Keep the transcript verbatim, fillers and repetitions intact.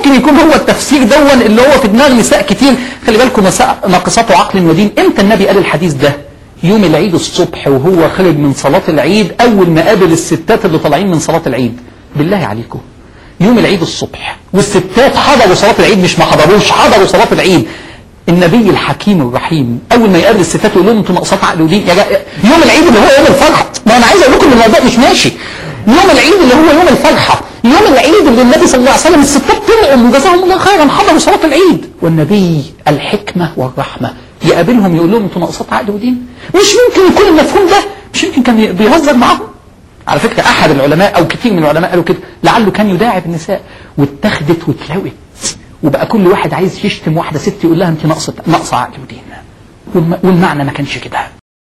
ممكن يكون هو التفسير دون اللي هو في دماغ نساء كتير. خلي بالكم ناقصات عقل ودين. امتى النبي قال الحديث ده؟ يوم العيد الصبح وهو خارج من صلاة العيد، اول ما قابل الستات اللي طالعين من صلاة العيد. بالله عليكم يوم العيد الصبح والستات حضروا صلاة العيد، مش ما حضروش، حضروا صلاة العيد. النبي الحكيم الرحيم اول ما يقابل الستات يقول لهم انتوا ناقصات عقل ودين. يا يوم العيد اللي هو يوم الفرحة، ما انا عايز اقول لكم ان الموضوع مش ماشي. يوم العيد اللي هو يوم الفرحة، يوم العيد اللي النبي صلى الله عليه وسلم الستات تنعم وجزاهم الله خيرا حضروا صلاة العيد، والنبي الحكمة والرحمة يقابلهم يقول لهم انتوا ناقصات عقل ودين. مش ممكن يكون المفهوم ده، مش يمكن كان بيهزر معاهم. على فكرة احد العلماء او كتير من العلماء قالوا كده، لعله كان يداعب النساء واتخذت واتلوت، وبقى كل واحد عايز يشتم واحدة ست يقول لها انت ناقصة ناقصة عقل ودين، والمعنى ما كانش كده.